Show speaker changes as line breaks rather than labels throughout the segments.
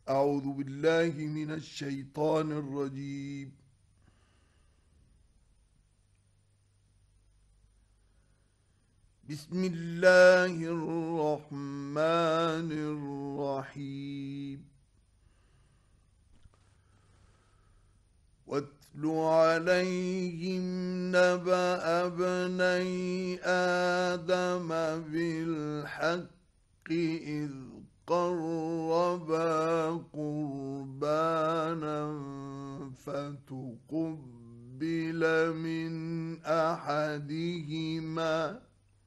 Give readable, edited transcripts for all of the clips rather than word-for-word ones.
أعوذ بالله من الشيطان الرجيم. بسم الله الرحمن الرحيم. واتل عليهم نبأ ابني آدم بالحق إذ قربا قربانا فتقبل من أحدهما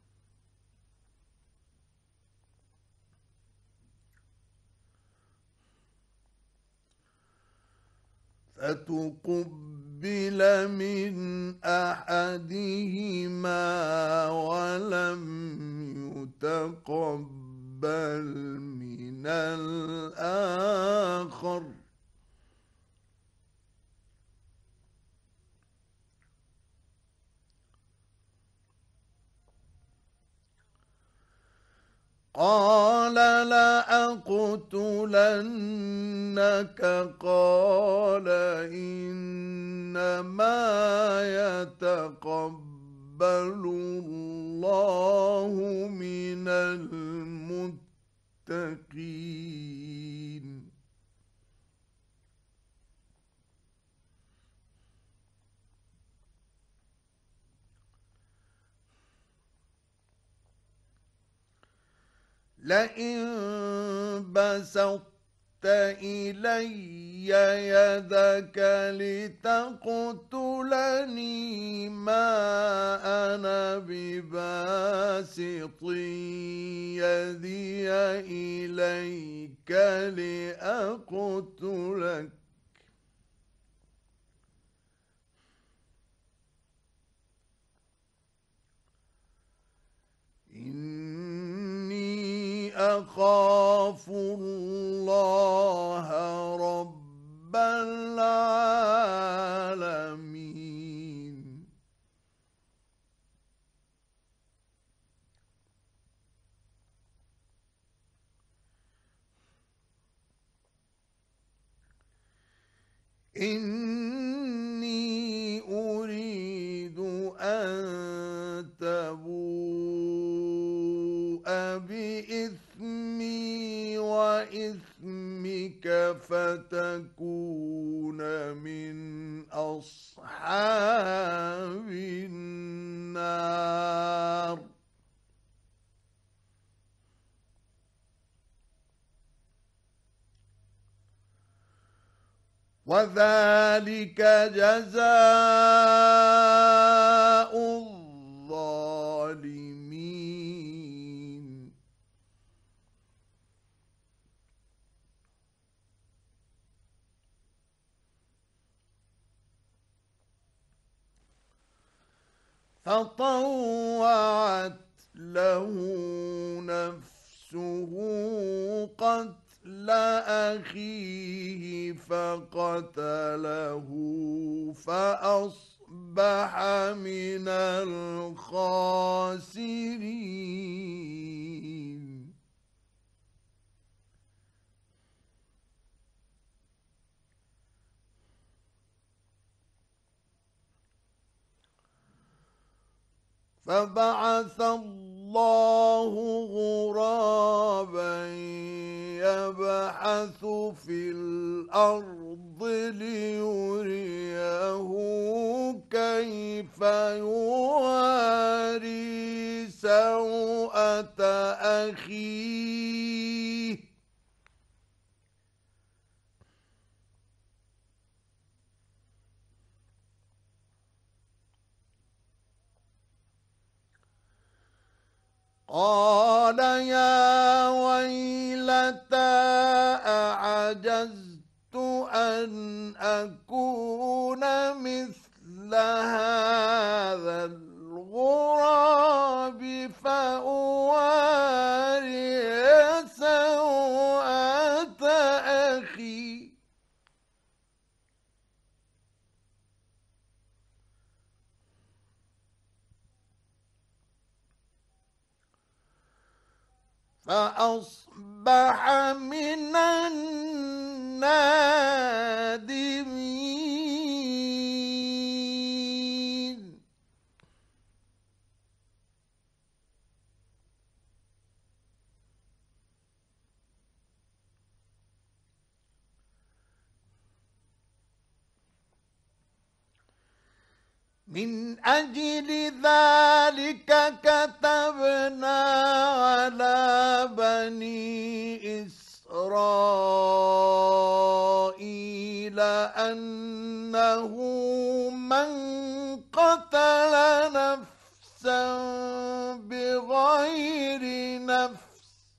ولم يتقبل من الآخر قال لأقتلنك. قال إنما يتقبل الله من المتقين. لئن بسطت إلي يدك لتقتلني ما أنا بباسط يدي إليك لأقتلك إني أخاف الله رب العالمين. إني أريد أن تبوء بإثمي وإثمك فتكون من أصحاب النار. وذلك جزاء الظالمين. فطوعت له نفسه قتل أخيه فقتله فأصبح من الخاسرين. فبعث الله غرابا يبحث في الأرض ليريه كيف يواري سوءة أخيه قال يا ويلتى أعجزت أن أكون مثل هذا الغراب فأواري سوءة أخي. فأصبح من من أجل ذلك كتبنا على بني إسرائيل أنه من قتل نفسا بغير نفس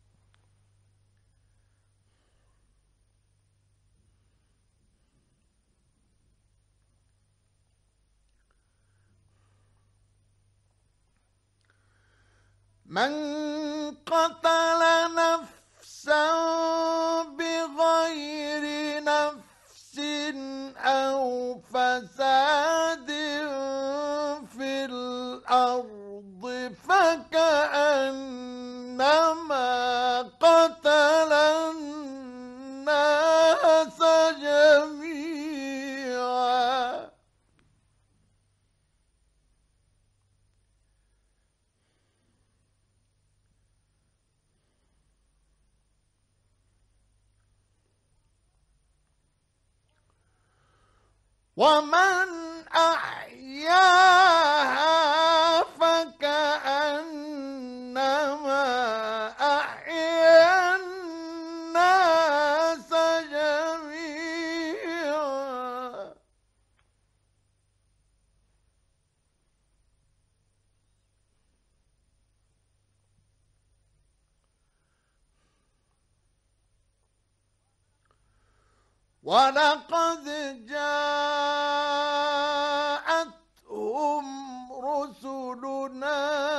بغير نفس أو فساد في الأرض فكأنما قتل الناس جميعا. ومن أحياها فكأنما أحيا الناس جميعا. ولقد جاءتهم رسلنا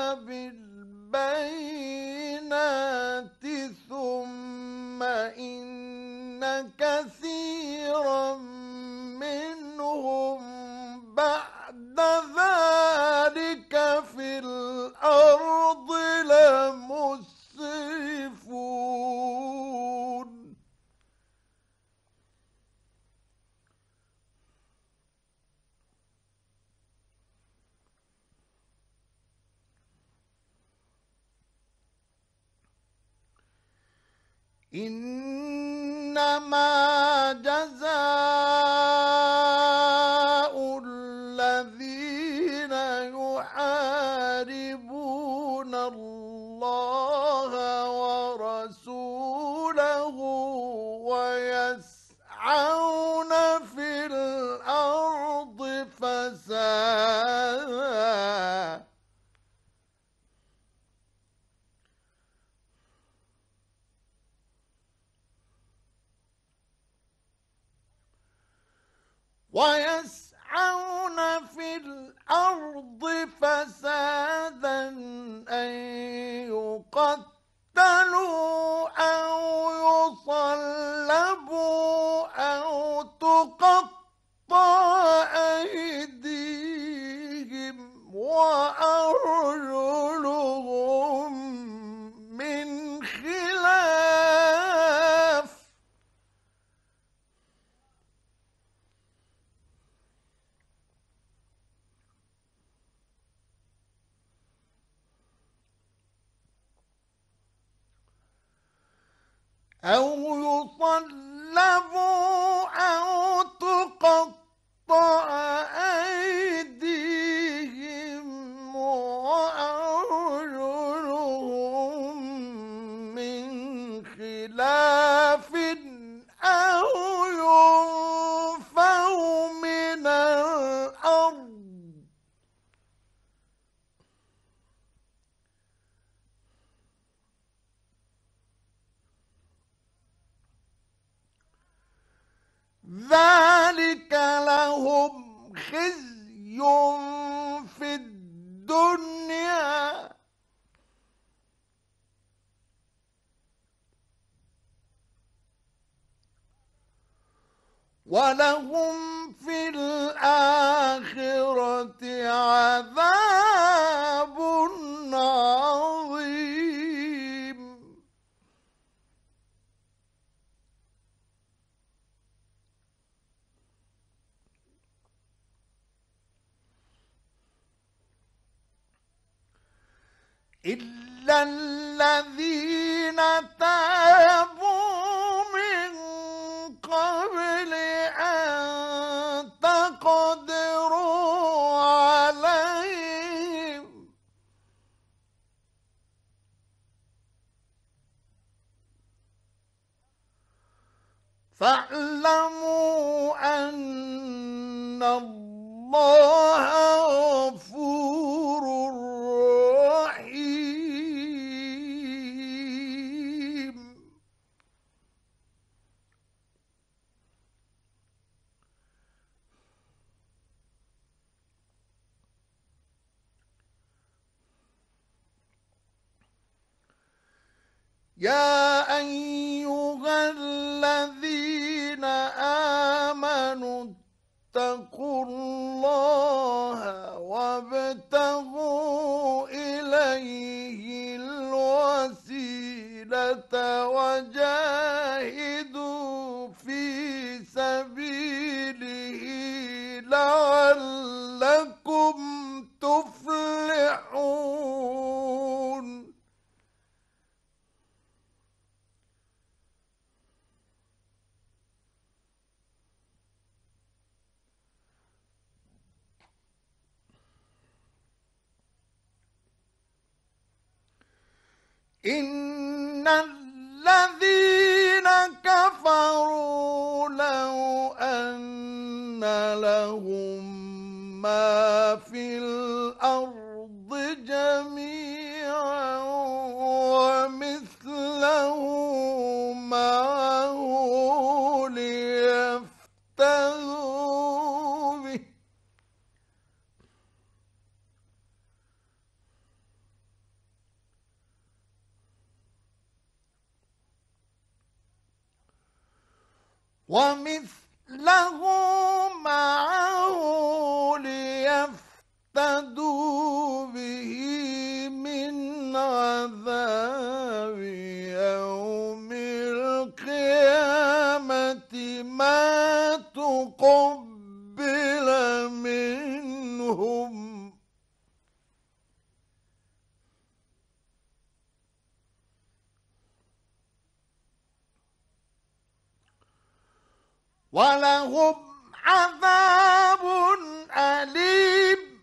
بالبينات ثم إن كثيرا منهم بعد ذلك في الأرض لمسرفون. إنما جزاء الذين يحاربون الله ورسوله ويسعون في الأرض فسادا أن يقتلوا أو يصلبوا أو تقطع أيديهم وأرجلهم من خلاف أو يصلبوا أو تقطع أيديهم وأرجلهم من خلاف أو ينفوا من الأرض ذلك لهم خزي في الدنيا ولهم في الآخرة عذاب عظيم. إلا الذين تابوا من قبل أن تقدروا فاعلموا أن الله غفور رحيم. يا أيها الذين آمنوا اتقوا الله وابتغوا إليه الوسيلة وجاهدوا في سبيله لعلكم تفلحون. إن الذين كفروا لو أن لهم ما في الأرض جميعا ومثله معه ليفتدوا به ومثله معه ليفتدوا به من عذاب يوم القيامة ما تقبل منهم ولهم عذاب أليم.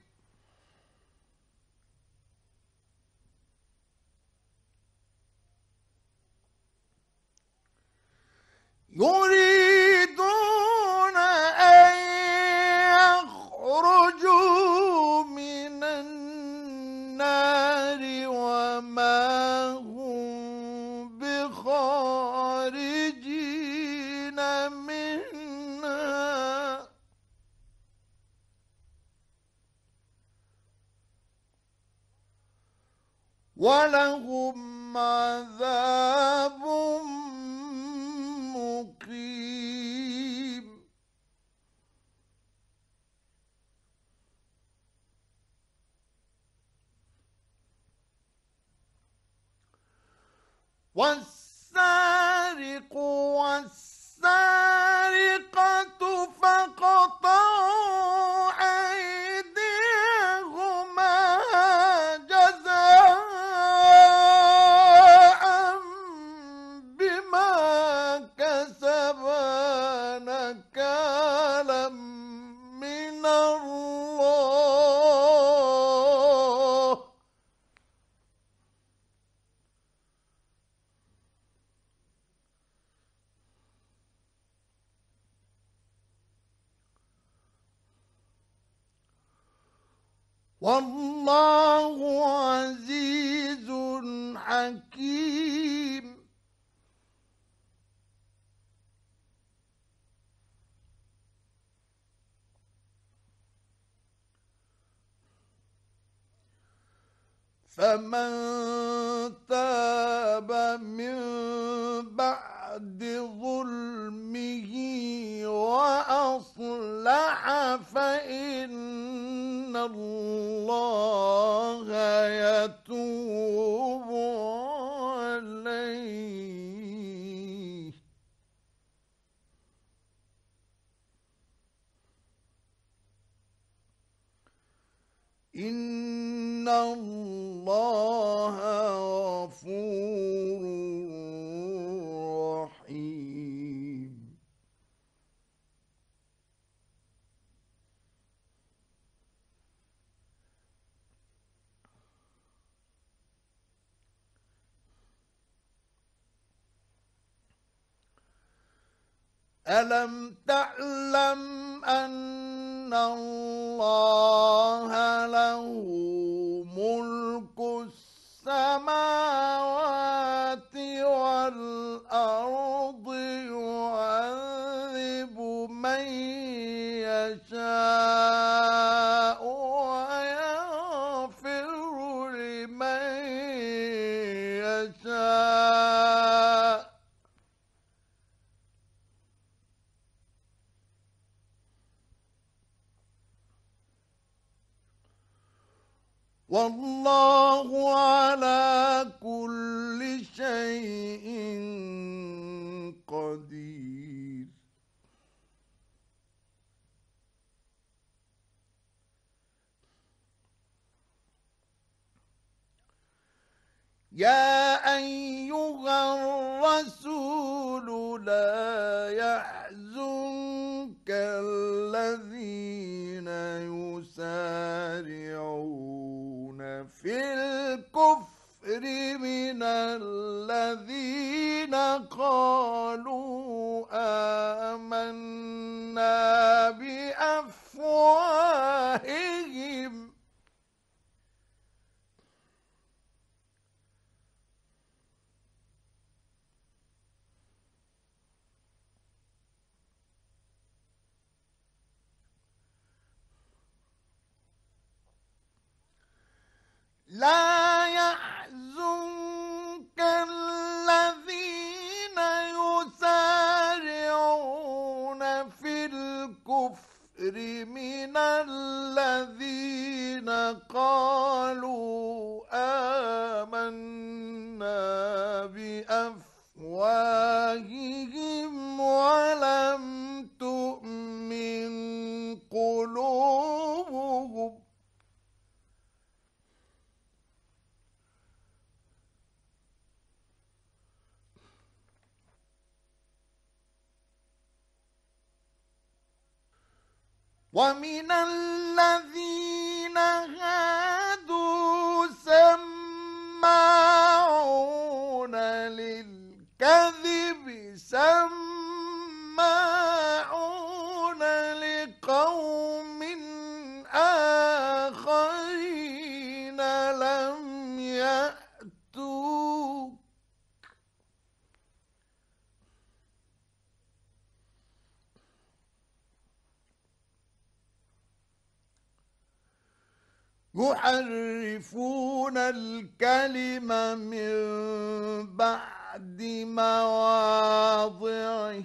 يريدون أن يخرجوا من النار وما هم بخارجين منها ولهم عذاب مقيم. والسارق والسارقة فاقطعوا أيديهما جزاء بما كسبا نكالا من الله والله عزيز حكيم. فمن تاب من بعد ظلمه وأصلح فإن الله يتوب عليه. إن الله غفور رحيم. ألم تعلم أن الله له ملك السماوات والأرض يعذب من يشاء ويغفر لمن يشاء والله على كل شيء قدير. يا أيها الرسول لا يحزنك الذين يسارعون في الكفر من الذين قالوا آمنا بأفواههم لا يحزنك الذين يسارعون في الكفر من الذين قالوا آمنا بأفواههم ولم تؤمن قلوبهم ومن الذين هادوا سماعون للكذب سماعون لقوم آخرين لم يأتوا يحرفون الكلم من بعد مواضعه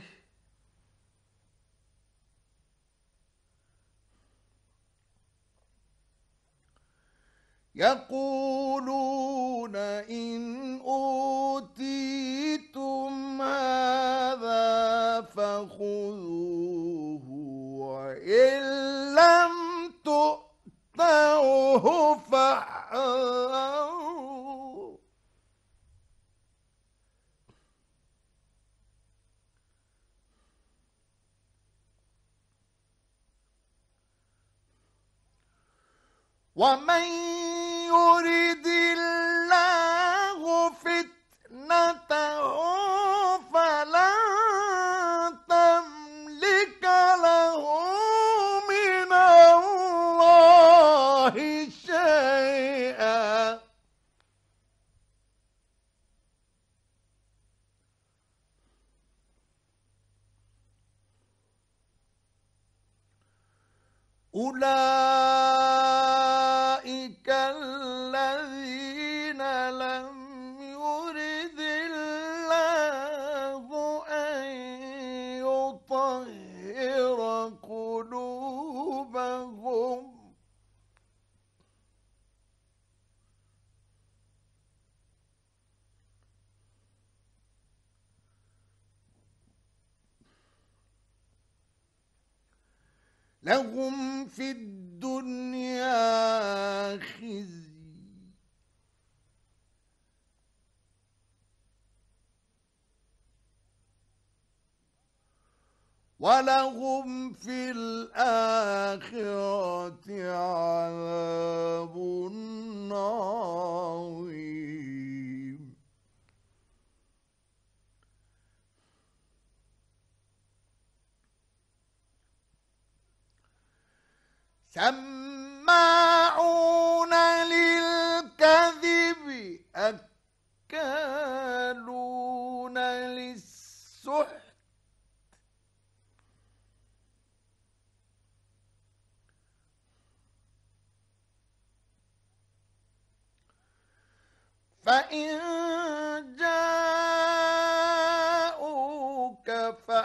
يقولون إن أوتيتم هذا فخذوه وإن لم تؤتوه فاحذروا ومن يرد الله فتنته فلن تملك له من الله شيئا أولئك الذين لم يرد الله أن يطهر قلوبهم لهم في الدنيا خزي ولهم في الآخرة عذاب عظيم. سماعون للكذب أكالون للسحت فإن جاءوك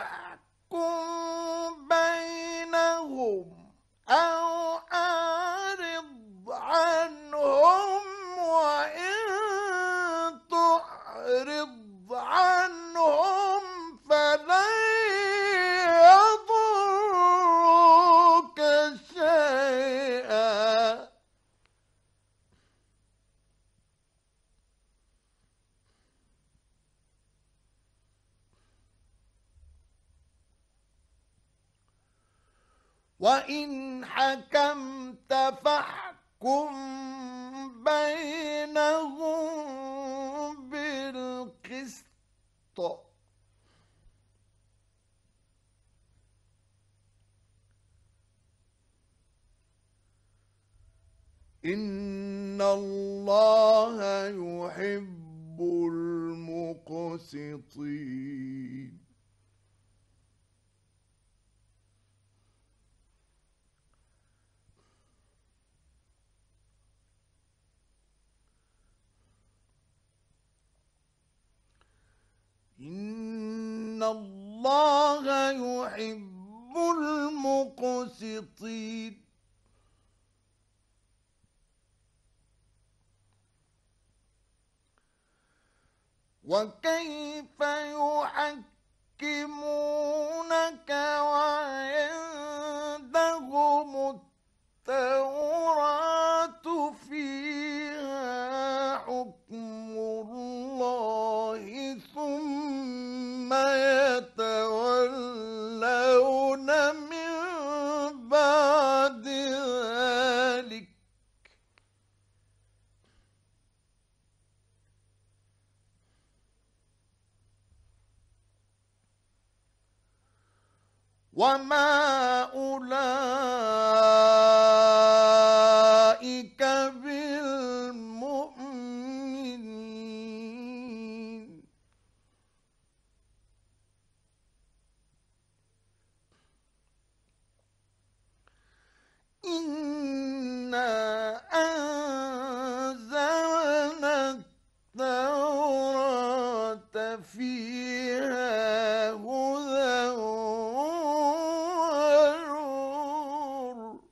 فاحكم بينهم أو أعرض عنهم، وإن تعرض عنهم فلن يضروك شيئا. وإن حكمت فاحكم بينهم بالقسط، إن الله يحب المقسطين. إن الله يحب المقسطين. وكيف يحكمونك وعندهم التوراة فيها حكم الله ثم يتولون من بعد ذلك وما أولئك بالمؤمنين. إنا أنزلنا التوراة فيها هدى ونور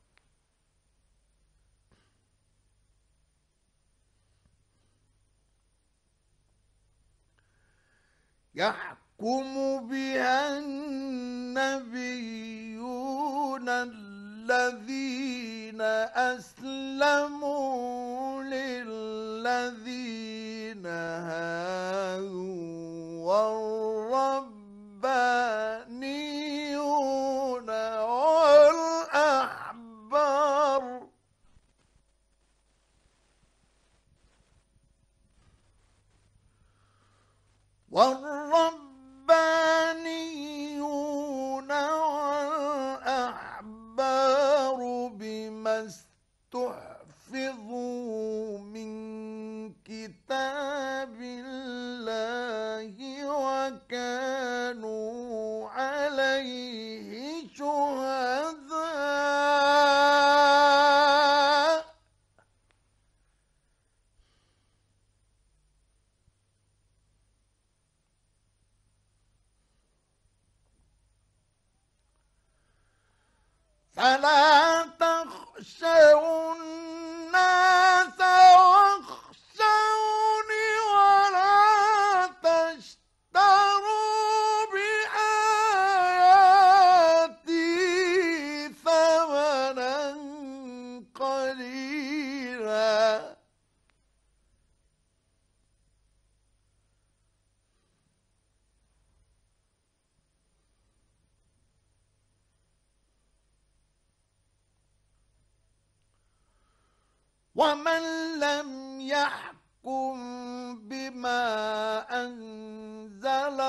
يحكم بها النبيون الذين أسلموا للذين هادوا والربانيون والأحبار بما استحفظوا من كتاب الله وكانوا عليه شهداء. فلا تخشوا الناس واخشوني ولا تشتروا بآياتي ثمنا قليلا ومن لم يحكم بما أنزل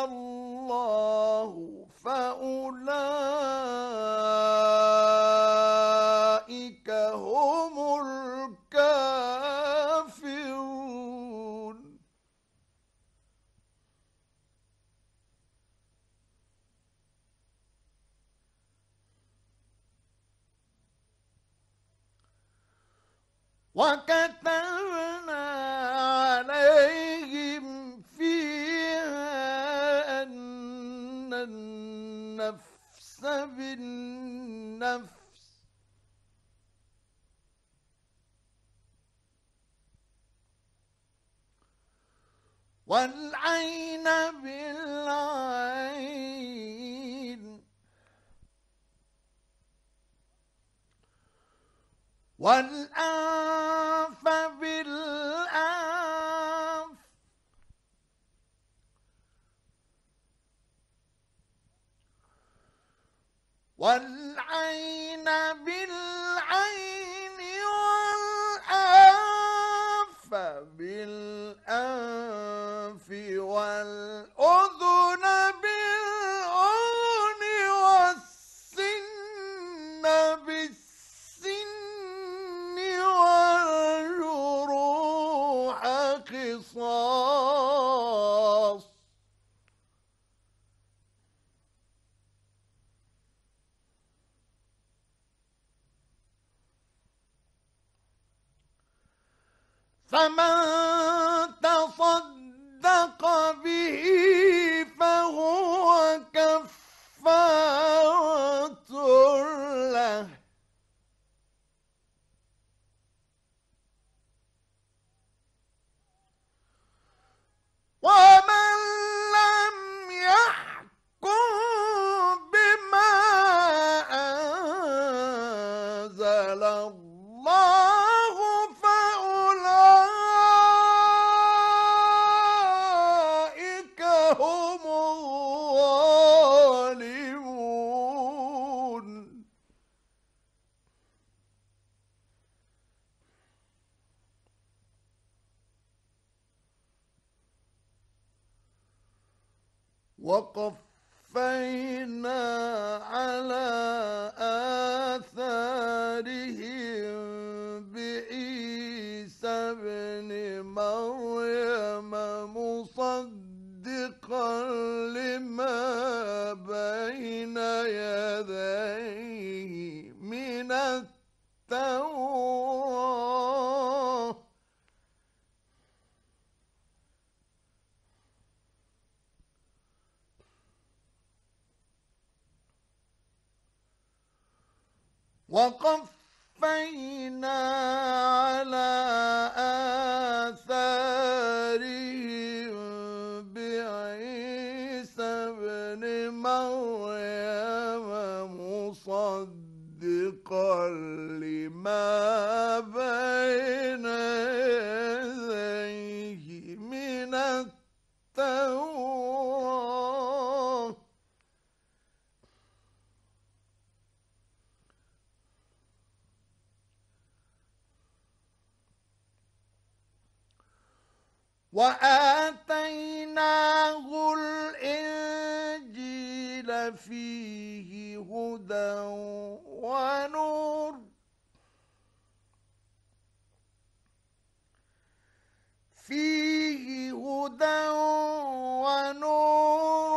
الله فأولئك وكتبنا عليهم فيها أن النفس بالنفس والعين بالعين والأنف بالأنف والعين بالعين والأنف بالأنف والأذن بالأذن والسن بالسن والجروح قصاص فمن تصدق به فهو كفارة له ومن لم يحكم بما أنزل الله فأولئك هم الظالمون وقفينا على آثارهم بعيسى ابن مريم مصدقا لما بين يديه من التوراة وقفينا على آثارهم بعيسى ابن مريم مصدقا لما بين يديه من التوراة وآتيناه الإنجيل فيه هدى ونور فيه هدى ونور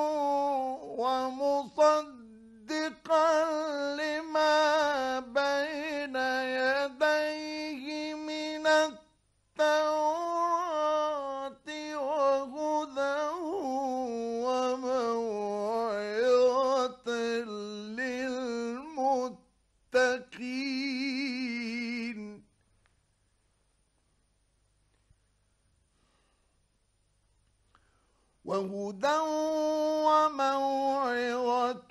ومصدقا لما بين يديه من التوراة وهدى وموعظة للمتقين وهدى وموعظة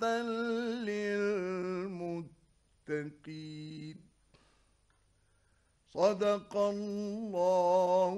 للمتقين صدق الله